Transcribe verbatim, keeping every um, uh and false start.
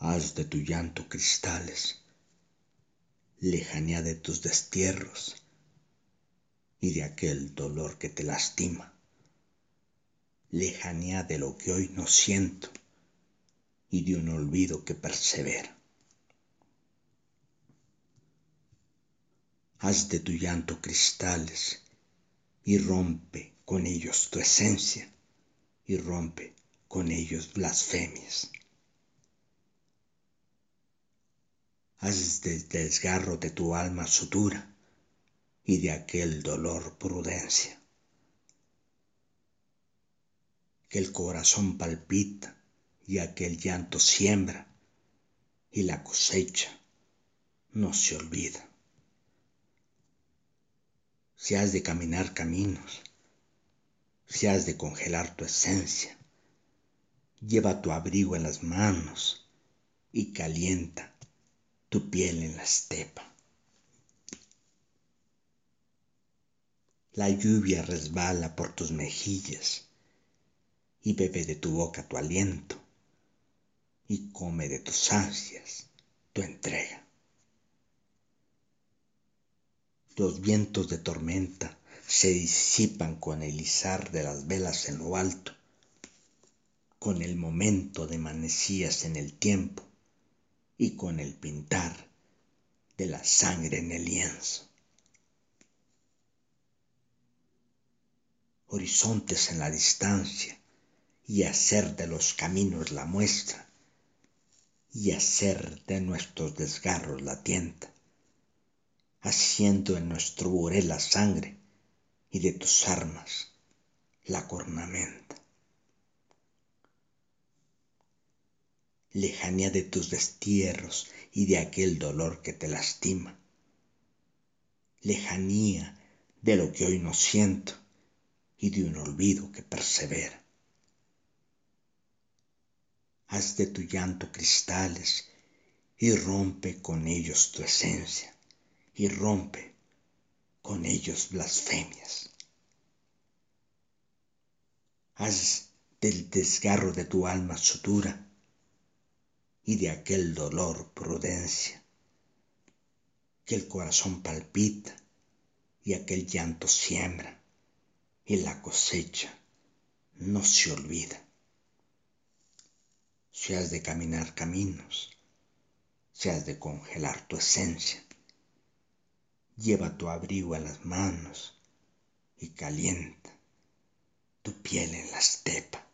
Haz de tu llanto cristales, lejanía de tus destierros y de aquel dolor que te lastima, lejanía de lo que hoy no siento y de un olvido que persevera. Haz de tu llanto cristales y rompe con ellos tu esencia y rompe con ellos blasfemias. Haz del desgarro de tu alma sutura y de aquel dolor prudencia. Que el corazón palpita y aquel llanto siembra y la cosecha no se olvida. Si has de caminar caminos, si has de congelar tu esencia, lleva tu abrigo en las manos y calienta tu piel en la estepa. La lluvia resbala por tus mejillas y bebe de tu boca tu aliento y come de tus ansias tu entrega. Los vientos de tormenta se disipan con el izar de las velas en lo alto, con el momento de manecillas en el tiempo y con el pintar de la sangre en el lienzo. Horizontes en la distancia y hacer de los caminos la muestra y hacer de nuestros desgarros la tienda, haciendo en nuestro burel la sangre y de tus armas la cornamenta. Lejanía de tus destierros y de aquel dolor que te lastima, lejanía de lo que hoy no siento y de un olvido que persevera. Haz de tu llanto cristales y rompe con ellos tu esencia y rompe con ellos blasfemias. Haz del desgarro de tu alma sutura y de aquel dolor prudencia, que el corazón palpita y aquel llanto siembra y la cosecha no se olvida. Si has de caminar caminos, si has de congelar tu esencia, lleva tu abrigo en las manos y calienta tu piel en la estepa.